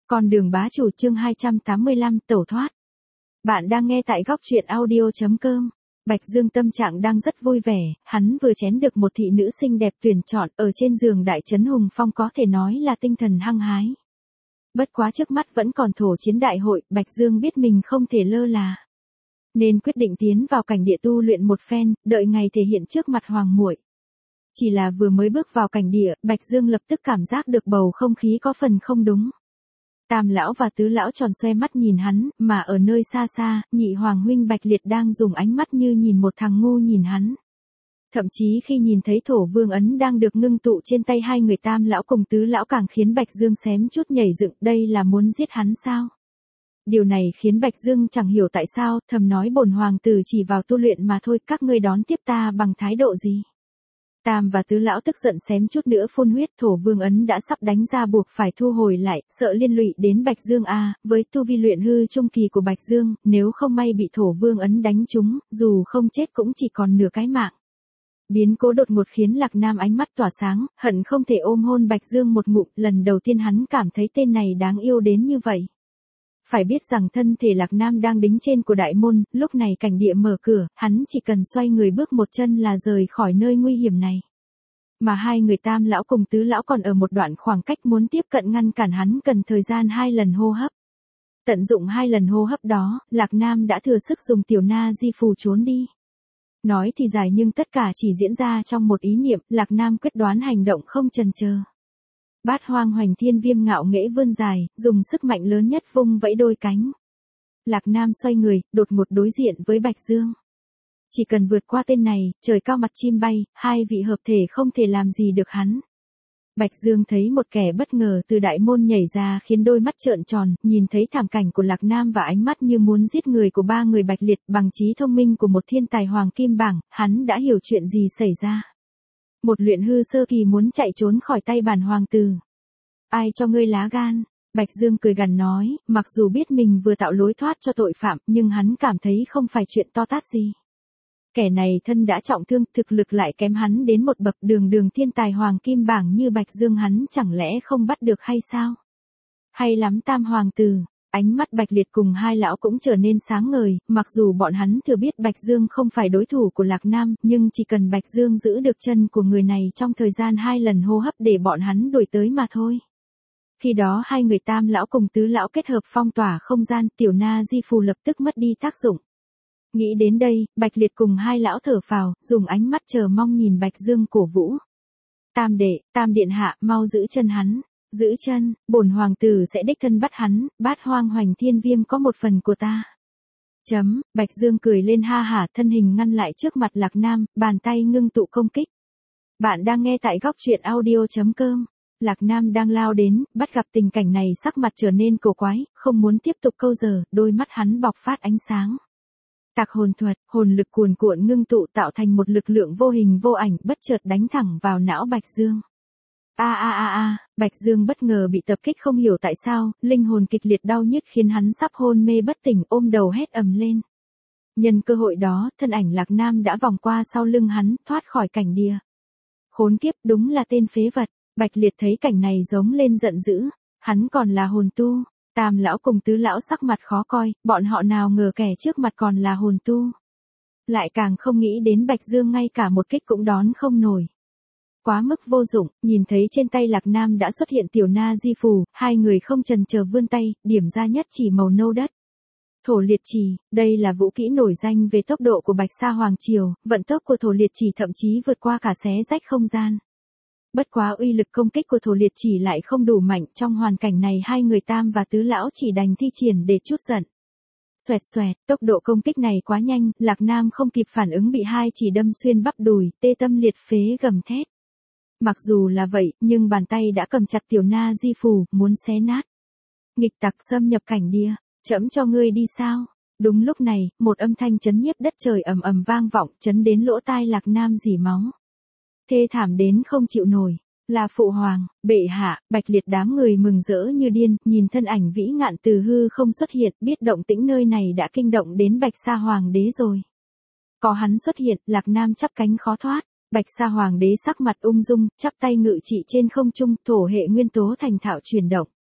Con đường bá chủ chương 285 tẩu thoát. Bạn đang nghe tại góc truyện audio.com. Bạch Dương tâm trạng đang rất vui vẻ, hắn vừa chén được một thị nữ xinh đẹp tuyển chọn ở trên giường đại trấn Hùng Phong, có thể nói là tinh thần hăng hái. Bất quá trước mắt vẫn còn thổ chiến đại hội, Bạch Dương biết mình không thể lơ là, nên quyết định tiến vào cảnh địa tu luyện một phen, đợi ngày thể hiện trước mặt hoàng muội. Chỉ là vừa mới bước vào cảnh địa, Bạch Dương lập tức cảm giác được bầu không khí có phần không đúng. Tam lão và tứ lão tròn xoe mắt nhìn hắn, mà ở nơi xa xa, nhị hoàng huynh Bạch Liệt đang dùng ánh mắt như nhìn một thằng ngu nhìn hắn. Thậm chí khi nhìn thấy thổ vương ấn đang được ngưng tụ trên tay hai người tam lão cùng tứ lão càng khiến Bạch Dương xém chút nhảy dựng, đây là muốn giết hắn sao? Điều này khiến Bạch Dương chẳng hiểu tại sao, thầm nói bổn hoàng tử chỉ vào tu luyện mà thôi, các ngươi đón tiếp ta bằng thái độ gì? Tam và tứ lão tức giận xém chút nữa phun huyết, thổ vương ấn đã sắp đánh ra buộc phải thu hồi lại, sợ liên lụy đến Bạch Dương với tu vi luyện hư trung kỳ của Bạch Dương, nếu không may bị thổ vương ấn đánh trúng, dù không chết cũng chỉ còn nửa cái mạng. Biến cố đột ngột khiến Lạc Nam ánh mắt tỏa sáng, hận không thể ôm hôn Bạch Dương một ngụm, lần đầu tiên hắn cảm thấy tên này đáng yêu đến như vậy. Phải biết rằng thân thể Lạc Nam đang đính trên của đại môn, lúc này cảnh địa mở cửa, hắn chỉ cần xoay người bước một chân là rời khỏi nơi nguy hiểm này. Mà hai người tam lão cùng tứ lão còn ở một đoạn khoảng cách, muốn tiếp cận ngăn cản hắn cần thời gian 2 lần hô hấp. Tận dụng 2 lần hô hấp đó, Lạc Nam đã thừa sức dùng tiểu na di phù trốn đi. Nói thì dài nhưng tất cả chỉ diễn ra trong một ý niệm, Lạc Nam quyết đoán hành động không chần chờ. Bát hoang hoành thiên viêm ngạo nghễ vươn dài, dùng sức mạnh lớn nhất vung vẫy đôi cánh. Lạc Nam xoay người, đột ngột đối diện với Bạch Dương. Chỉ cần vượt qua tên này, trời cao mặt chim bay, hai vị hợp thể không thể làm gì được hắn. Bạch Dương thấy một kẻ bất ngờ từ đại môn nhảy ra khiến đôi mắt trợn tròn, nhìn thấy thảm cảnh của Lạc Nam và ánh mắt như muốn giết người của 3 người Bạch Liệt, bằng trí thông minh của một thiên tài hoàng kim bảng, hắn đã hiểu chuyện gì xảy ra. Một luyện hư sơ kỳ muốn chạy trốn khỏi tay bản hoàng tử. Ai cho ngươi lá gan? Bạch Dương cười gằn nói, mặc dù biết mình vừa tạo lối thoát cho tội phạm, nhưng hắn cảm thấy không phải chuyện to tát gì. Kẻ này thân đã trọng thương, thực lực lại kém hắn đến một bậc, đường thiên tài hoàng kim bảng như Bạch Dương hắn chẳng lẽ không bắt được hay sao? Hay lắm tam hoàng tử. Ánh mắt Bạch Liệt cùng hai lão cũng trở nên sáng ngời, mặc dù bọn hắn thừa biết Bạch Dương không phải đối thủ của Lạc Nam, nhưng chỉ cần Bạch Dương giữ được chân của người này trong thời gian 2 lần hô hấp để bọn hắn đuổi tới mà thôi. Khi đó hai người tam lão cùng tứ lão kết hợp phong tỏa không gian, tiểu na di phù lập tức mất đi tác dụng. Nghĩ đến đây, Bạch Liệt cùng hai lão thở phào, dùng ánh mắt chờ mong nhìn Bạch Dương cổ vũ. Tam đệ, tam điện hạ, mau giữ chân hắn. Giữ chân, bổn hoàng tử sẽ đích thân bắt hắn, bát hoang hoành thiên viêm có một phần của ta. Bạch Dương cười lên ha hả, thân hình ngăn lại trước mặt Lạc Nam, bàn tay ngưng tụ công kích. Bạn đang nghe tại góc truyện audio.com. Lạc Nam đang lao đến, bắt gặp tình cảnh này sắc mặt trở nên cổ quái, không muốn tiếp tục câu giờ, đôi mắt hắn bộc phát ánh sáng. Tạc hồn thuật, hồn lực cuồn cuộn ngưng tụ tạo thành một lực lượng vô hình vô ảnh, bất chợt đánh thẳng vào não Bạch Dương. Bạch Dương bất ngờ bị tập kích không hiểu tại sao, linh hồn kịch liệt đau nhức khiến hắn sắp hôn mê bất tỉnh, ôm đầu hét ầm lên. Nhân cơ hội đó, thân ảnh Lạc Nam đã vòng qua sau lưng hắn, thoát khỏi cảnh địa. Khốn kiếp, đúng là tên phế vật. Bạch Liệt thấy cảnh này giống lên giận dữ, hắn còn là hồn tu. Tam lão cùng tứ lão sắc mặt khó coi, bọn họ nào ngờ kẻ trước mặt còn là hồn tu. Lại càng không nghĩ đến Bạch Dương ngay cả một kích cũng đón không nổi. Quá mức vô dụng, nhìn thấy trên tay Lạc Nam đã xuất hiện tiểu na di phù, hai người không chần chờ vươn tay, điểm ra nhất chỉ màu nâu đất. Thổ liệt chỉ, đây là vũ kỹ nổi danh về tốc độ của Bạch Sa Hoàng Triều, vận tốc của thổ liệt chỉ thậm chí vượt qua cả xé rách không gian. Bất quá uy lực công kích của thổ liệt chỉ lại không đủ mạnh, trong hoàn cảnh này hai người tam và tứ lão chỉ đành thi triển để trút giận. Xoẹt xoẹt, tốc độ công kích này quá nhanh, Lạc Nam không kịp phản ứng bị hai chỉ đâm xuyên bắp đùi, tê tâm liệt phế gầm thét. Mặc dù là vậy, nhưng bàn tay đã cầm chặt tiểu na di phù, muốn xé nát. Nghịch tặc xâm nhập cảnh địa, trẫm cho ngươi đi sao? Đúng lúc này, một âm thanh chấn nhiếp đất trời ầm ầm vang vọng, chấn đến lỗ tai Lạc Nam rỉ máu. Thê thảm đến không chịu nổi, là phụ hoàng, bệ hạ. Bạch Liệt đám người mừng rỡ như điên, nhìn thân ảnh vĩ ngạn từ hư không xuất hiện, biết động tĩnh nơi này đã kinh động đến Bạch Sa Hoàng đế rồi. Có hắn xuất hiện, Lạc Nam chắp cánh khó thoát. Bạch Sa Hoàng đế sắc mặt ung dung, chắp tay ngự trị trên không trung, thổ hệ nguyên tố thành thạo chuyển động.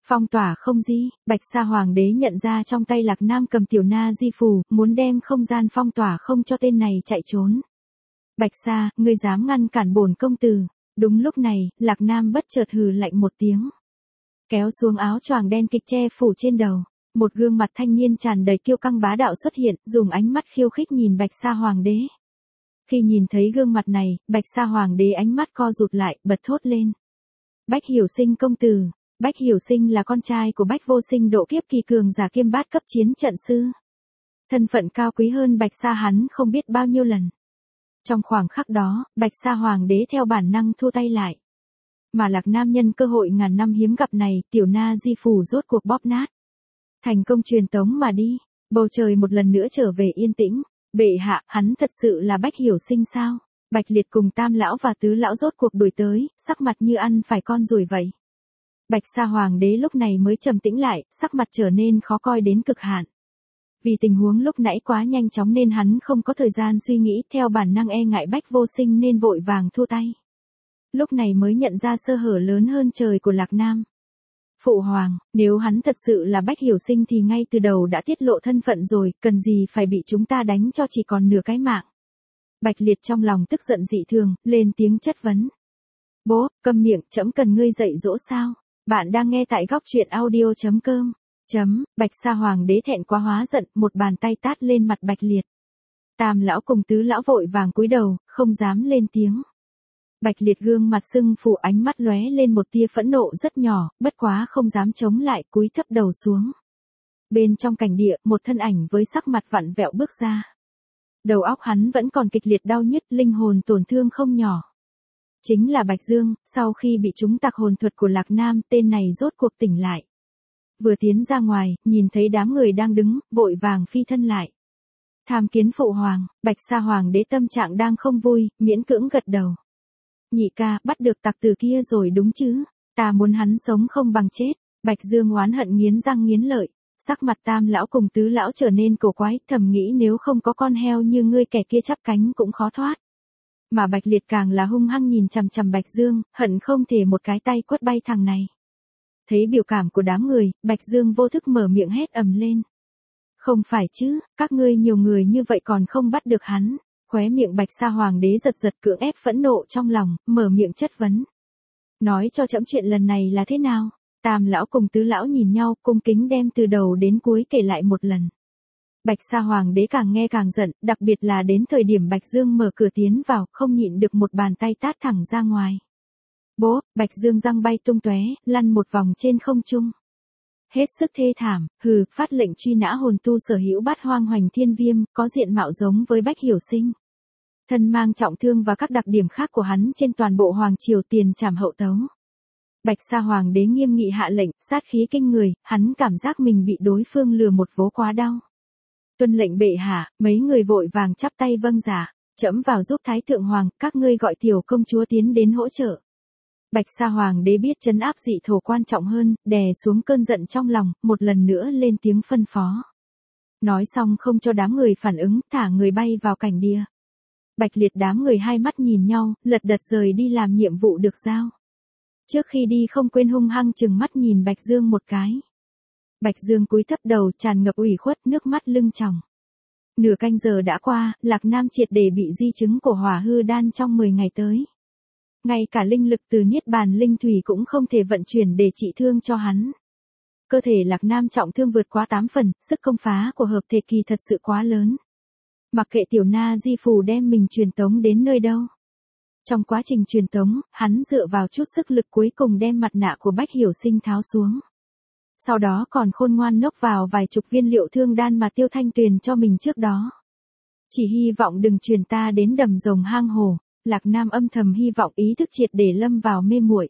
Phong tỏa không di, Bạch Sa Hoàng đế nhận ra trong tay Lạc Nam cầm tiểu na di phù, muốn đem không gian phong tỏa không cho tên này chạy trốn. Bạch Sa, ngươi dám ngăn cản bổn công tử. Đúng lúc này, Lạc Nam bất chợt hừ lạnh một tiếng. Kéo xuống áo choàng đen kịch che phủ trên đầu. Một gương mặt thanh niên tràn đầy kiêu căng bá đạo xuất hiện, dùng ánh mắt khiêu khích nhìn Bạch Sa Hoàng đế. Khi nhìn thấy gương mặt này, Bạch Sa Hoàng đế ánh mắt co rụt lại, bật thốt lên. Bách Hiểu Sinh công tử. Bách Hiểu Sinh là con trai của Bách Vô Sinh độ kiếp kỳ cường giả kiêm bát cấp chiến trận sư. Thân phận cao quý hơn Bạch Sa hắn không biết bao nhiêu lần. Trong khoảng khắc đó, Bạch Sa Hoàng đế theo bản năng thua tay lại. Mà Lạc Nam nhân cơ hội ngàn năm hiếm gặp này, tiểu na di phù rốt cuộc bóp nát. Thành công truyền tống mà đi, bầu trời một lần nữa trở về yên tĩnh. Bệ hạ, hắn thật sự là Bách Hiểu Sinh sao? Bạch Liệt cùng Tam lão và Tứ lão rốt cuộc đuổi tới, sắc mặt như ăn phải con ruồi vậy. Bạch Sa Hoàng đế lúc này mới trầm tĩnh lại, sắc mặt trở nên khó coi đến cực hạn. Vì tình huống lúc nãy quá nhanh chóng nên hắn không có thời gian suy nghĩ, theo bản năng e ngại Bách Vô Sinh nên vội vàng thua tay. Lúc này mới nhận ra sơ hở lớn hơn trời của Lạc Nam. Phụ hoàng, nếu hắn thật sự là Bách Hiểu Sinh thì ngay từ đầu đã tiết lộ thân phận rồi, cần gì phải bị chúng ta đánh cho chỉ còn nửa cái mạng. Bạch Liệt trong lòng tức giận dị thường, lên tiếng chất vấn. Bố, câm miệng, trẫm cần ngươi dạy dỗ sao? Bạn đang nghe tại góc truyện audio.com. Bạch Sa Hoàng đế thẹn quá hóa giận, một bàn tay tát lên mặt Bạch Liệt. Tam lão cùng Tứ lão vội vàng cúi đầu, không dám lên tiếng. Bạch Liệt gương mặt sưng phù, ánh mắt lóe lên một tia phẫn nộ rất nhỏ, bất quá không dám chống lại, cúi thấp đầu xuống. Bên trong cảnh địa, một thân ảnh với sắc mặt vặn vẹo bước ra. Đầu óc hắn vẫn còn kịch liệt đau nhức, linh hồn tổn thương không nhỏ. Chính là Bạch Dương, sau khi bị trúng tạc hồn thuật của Lạc Nam, tên này rốt cuộc tỉnh lại. Vừa tiến ra ngoài, nhìn thấy đám người đang đứng, vội vàng phi thân lại. Tham kiến phụ hoàng, Bạch Sa Hoàng đế tâm trạng đang không vui, miễn cưỡng gật đầu. Nhị ca, bắt được tặc tử kia rồi đúng chứ? Ta muốn hắn sống không bằng chết. Bạch Dương oán hận nghiến răng nghiến lợi. Sắc mặt Tam lão cùng Tứ lão trở nên cổ quái, thầm nghĩ nếu không có con heo như ngươi kẻ kia chắp cánh cũng khó thoát. Mà Bạch Liệt càng là hung hăng nhìn chằm chằm Bạch Dương, hận không thể một cái tay quất bay thằng này. Thấy biểu cảm của đám người, Bạch Dương vô thức mở miệng hét ầm lên. Không phải chứ, các ngươi nhiều người như vậy còn không bắt được hắn. Khóe miệng Bạch Sa Hoàng đế giật giật, cưỡng ép phẫn nộ trong lòng, mở miệng chất vấn. Nói cho trẫm chuyện lần này là thế nào? Tam lão cùng Tứ lão nhìn nhau, cung kính đem từ đầu đến cuối kể lại một lần. Bạch Sa Hoàng đế càng nghe càng giận, đặc biệt là đến thời điểm Bạch Dương mở cửa tiến vào, không nhịn được một bàn tay tát thẳng ra ngoài. Bố, Bạch Dương răng bay tung tóe, lăn một vòng trên không trung. Hết sức thê thảm, phát lệnh truy nã hồn tu sở hữu Bát Hoang Hoành Thiên Viêm, có diện mạo giống với Bách Hiểu Sinh. Thân mang trọng thương và các đặc điểm khác của hắn trên toàn bộ hoàng triều, tiền trảm hậu tấu. Bạch Sa Hoàng đế nghiêm nghị hạ lệnh, sát khí kinh người, hắn cảm giác mình bị đối phương lừa một vố quá đau. Tuân lệnh bệ hạ, mấy người vội vàng chắp tay vâng dạ, trẫm vào giúp Thái Thượng Hoàng, các ngươi gọi tiểu công chúa tiến đến hỗ trợ. Bạch Sa Hoàng đế biết trấn áp dị thổ quan trọng hơn, đè xuống cơn giận trong lòng, một lần nữa lên tiếng phân phó. Nói xong không cho đám người phản ứng, thả người bay vào cảnh địa. Bạch Liệt đám người hai mắt nhìn nhau, lật đật rời đi làm nhiệm vụ được giao. Trước khi đi không quên hung hăng chừng mắt nhìn Bạch Dương một cái. Bạch Dương cúi thấp đầu, tràn ngập ủy khuất, nước mắt lưng tròng. Nửa canh giờ đã qua, Lạc Nam triệt để bị di chứng của hỏa hư đan trong 10 ngày tới. Ngay cả linh lực từ Niết Bàn Linh Thủy cũng không thể vận chuyển để trị thương cho hắn. Cơ thể Lạc Nam trọng thương vượt quá 8 phần, sức công phá của hợp thể kỳ thật sự quá lớn. Mặc kệ tiểu na di phù đem mình truyền tống đến nơi đâu. Trong quá trình truyền tống, hắn dựa vào chút sức lực cuối cùng đem mặt nạ của Bách Hiểu Sinh tháo xuống. Sau đó còn khôn ngoan nốc vào vài chục viên liệu thương đan mà Tiêu Thanh Tuyền cho mình trước đó. Chỉ hy vọng đừng truyền ta đến đầm rồng hang hồ. Lạc Nam âm thầm hy vọng ý thức triệt để lâm vào mê muội.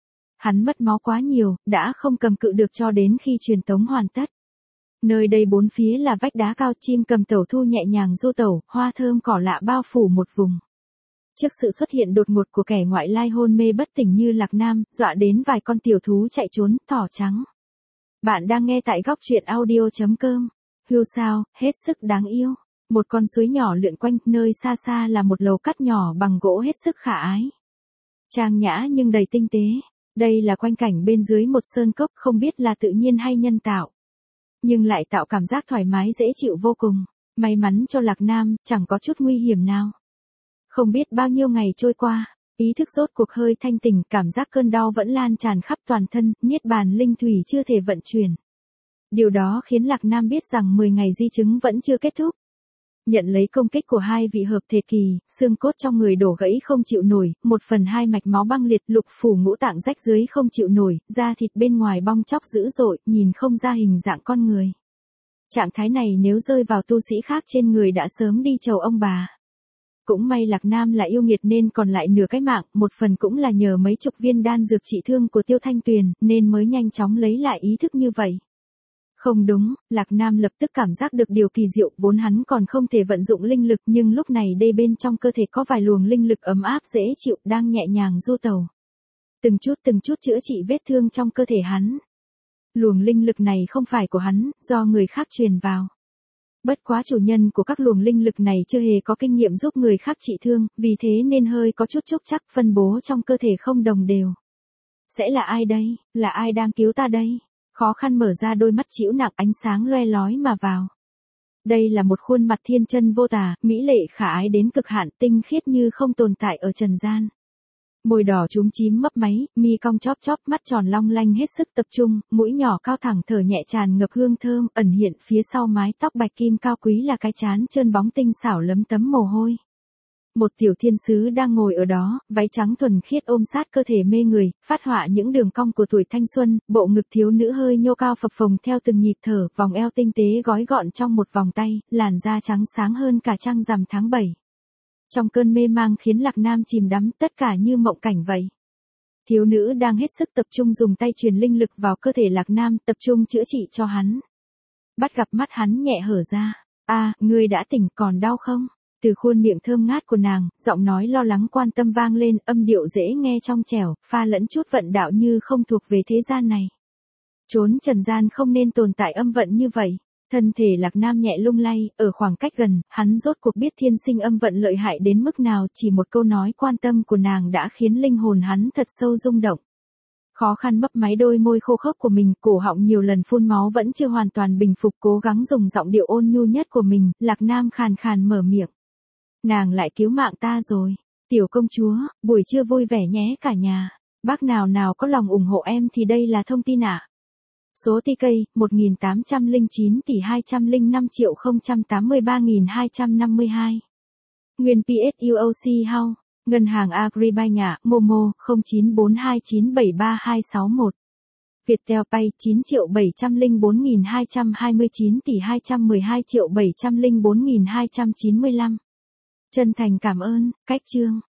Hắn mất máu quá nhiều, đã không cầm cự được cho đến khi truyền tống hoàn tất. Nơi đây bốn phía là vách đá cao, chim cầm tẩu thu nhẹ nhàng du tẩu, hoa thơm cỏ lạ bao phủ một vùng. Trước sự xuất hiện đột ngột của kẻ ngoại lai hôn mê bất tỉnh như Lạc Nam, dọa đến vài con tiểu thú chạy trốn, thỏ trắng. Bạn đang nghe tại góc truyện audio.com. Hươu sao, hết sức đáng yêu. Một con suối nhỏ lượn quanh, nơi xa xa là một lầu cát nhỏ bằng gỗ hết sức khả ái. Trang nhã nhưng đầy tinh tế. Đây là quang cảnh bên dưới một sơn cốc, không biết là tự nhiên hay nhân tạo. Nhưng lại tạo cảm giác thoải mái dễ chịu vô cùng. May mắn cho Lạc Nam, chẳng có chút nguy hiểm nào. Không biết bao nhiêu ngày trôi qua, ý thức rốt cuộc hơi thanh tỉnh, cảm giác cơn đau vẫn lan tràn khắp toàn thân, niết bàn linh thủy chưa thể vận chuyển. Điều đó khiến Lạc Nam biết rằng 10 ngày di chứng vẫn chưa kết thúc. Nhận lấy công kích của hai vị hợp thể kỳ, xương cốt trong người đổ gãy không chịu nổi, 1/2 mạch máu băng liệt, lục phủ ngũ tạng rách dưới không chịu nổi, da thịt bên ngoài bong tróc dữ dội, nhìn không ra hình dạng con người. Trạng thái này nếu rơi vào tu sĩ khác trên người đã sớm đi chầu ông bà. Cũng may Lạc Nam là yêu nghiệt nên còn lại nửa cái mạng, một phần cũng là nhờ mấy chục viên đan dược trị thương của Tiêu Thanh Tuyền, nên mới nhanh chóng lấy lại ý thức như vậy. Không đúng, Lạc Nam lập tức cảm giác được điều kỳ diệu, vốn hắn còn không thể vận dụng linh lực nhưng lúc này đây bên trong cơ thể có vài luồng linh lực ấm áp dễ chịu đang nhẹ nhàng du tẩu. Từng chút chữa trị vết thương trong cơ thể hắn. Luồng linh lực này không phải của hắn, do người khác truyền vào. Bất quá chủ nhân của các luồng linh lực này chưa hề có kinh nghiệm giúp người khác trị thương, vì thế nên hơi có chút chốc chắc, phân bố trong cơ thể không đồng đều. Sẽ là ai đây? Là ai đang cứu ta đây? Khó khăn mở ra đôi mắt trĩu nặng, ánh sáng loe lói mà vào. Đây là một khuôn mặt thiên chân vô tà, mỹ lệ khả ái đến cực hạn, tinh khiết như không tồn tại ở trần gian. Môi đỏ chúm chím mấp máy, mi cong chóp chóp, mắt tròn long lanh hết sức tập trung, mũi nhỏ cao thẳng thở nhẹ tràn ngập hương thơm, ẩn hiện phía sau mái tóc bạch kim cao quý là cái trán trơn bóng tinh xảo lấm tấm mồ hôi. Một tiểu thiên sứ đang ngồi ở đó, váy trắng thuần khiết ôm sát cơ thể mê người, phát họa những đường cong của tuổi thanh xuân, bộ ngực thiếu nữ hơi nhô cao phập phồng theo từng nhịp thở, vòng eo tinh tế gói gọn trong một vòng tay, làn da trắng sáng hơn cả trăng rằm tháng 7. Trong cơn mê mang khiến Lạc Nam chìm đắm, tất cả như mộng cảnh vậy. Thiếu nữ đang hết sức tập trung dùng tay truyền linh lực vào cơ thể Lạc Nam, tập trung chữa trị cho hắn. Bắt gặp mắt hắn nhẹ hở ra. Ngươi đã tỉnh, còn đau không? Từ khuôn miệng thơm ngát của nàng, giọng nói lo lắng quan tâm vang lên, âm điệu dễ nghe trong trẻo, pha lẫn chút vận đạo như không thuộc về thế gian này. Chốn trần gian không nên tồn tại âm vận như vậy. Thân thể Lạc Nam nhẹ lung lay, ở khoảng cách gần, hắn rốt cuộc biết thiên sinh âm vận lợi hại đến mức nào, chỉ một câu nói quan tâm của nàng đã khiến linh hồn hắn thật sâu rung động. Khó khăn mấp máy đôi môi khô khốc của mình, cổ họng nhiều lần phun máu vẫn chưa hoàn toàn bình phục, cố gắng dùng giọng điệu ôn nhu nhất của mình, Lạc Nam khàn khàn mở miệng. Nàng lại cứu mạng ta rồi. Tiểu công chúa, buổi trưa vui vẻ nhé cả nhà. Bác nào có lòng ủng hộ em thì đây là thông tin ạ. Số TK, 1809 tỷ 205.083.252. Nguyên PSUOC House. Ngân hàng Agribank nhà, Momo, 0942973261. Viettel Pay, 9.704.229 tỷ 212.704.295. Chân thành cảm ơn, cách chương.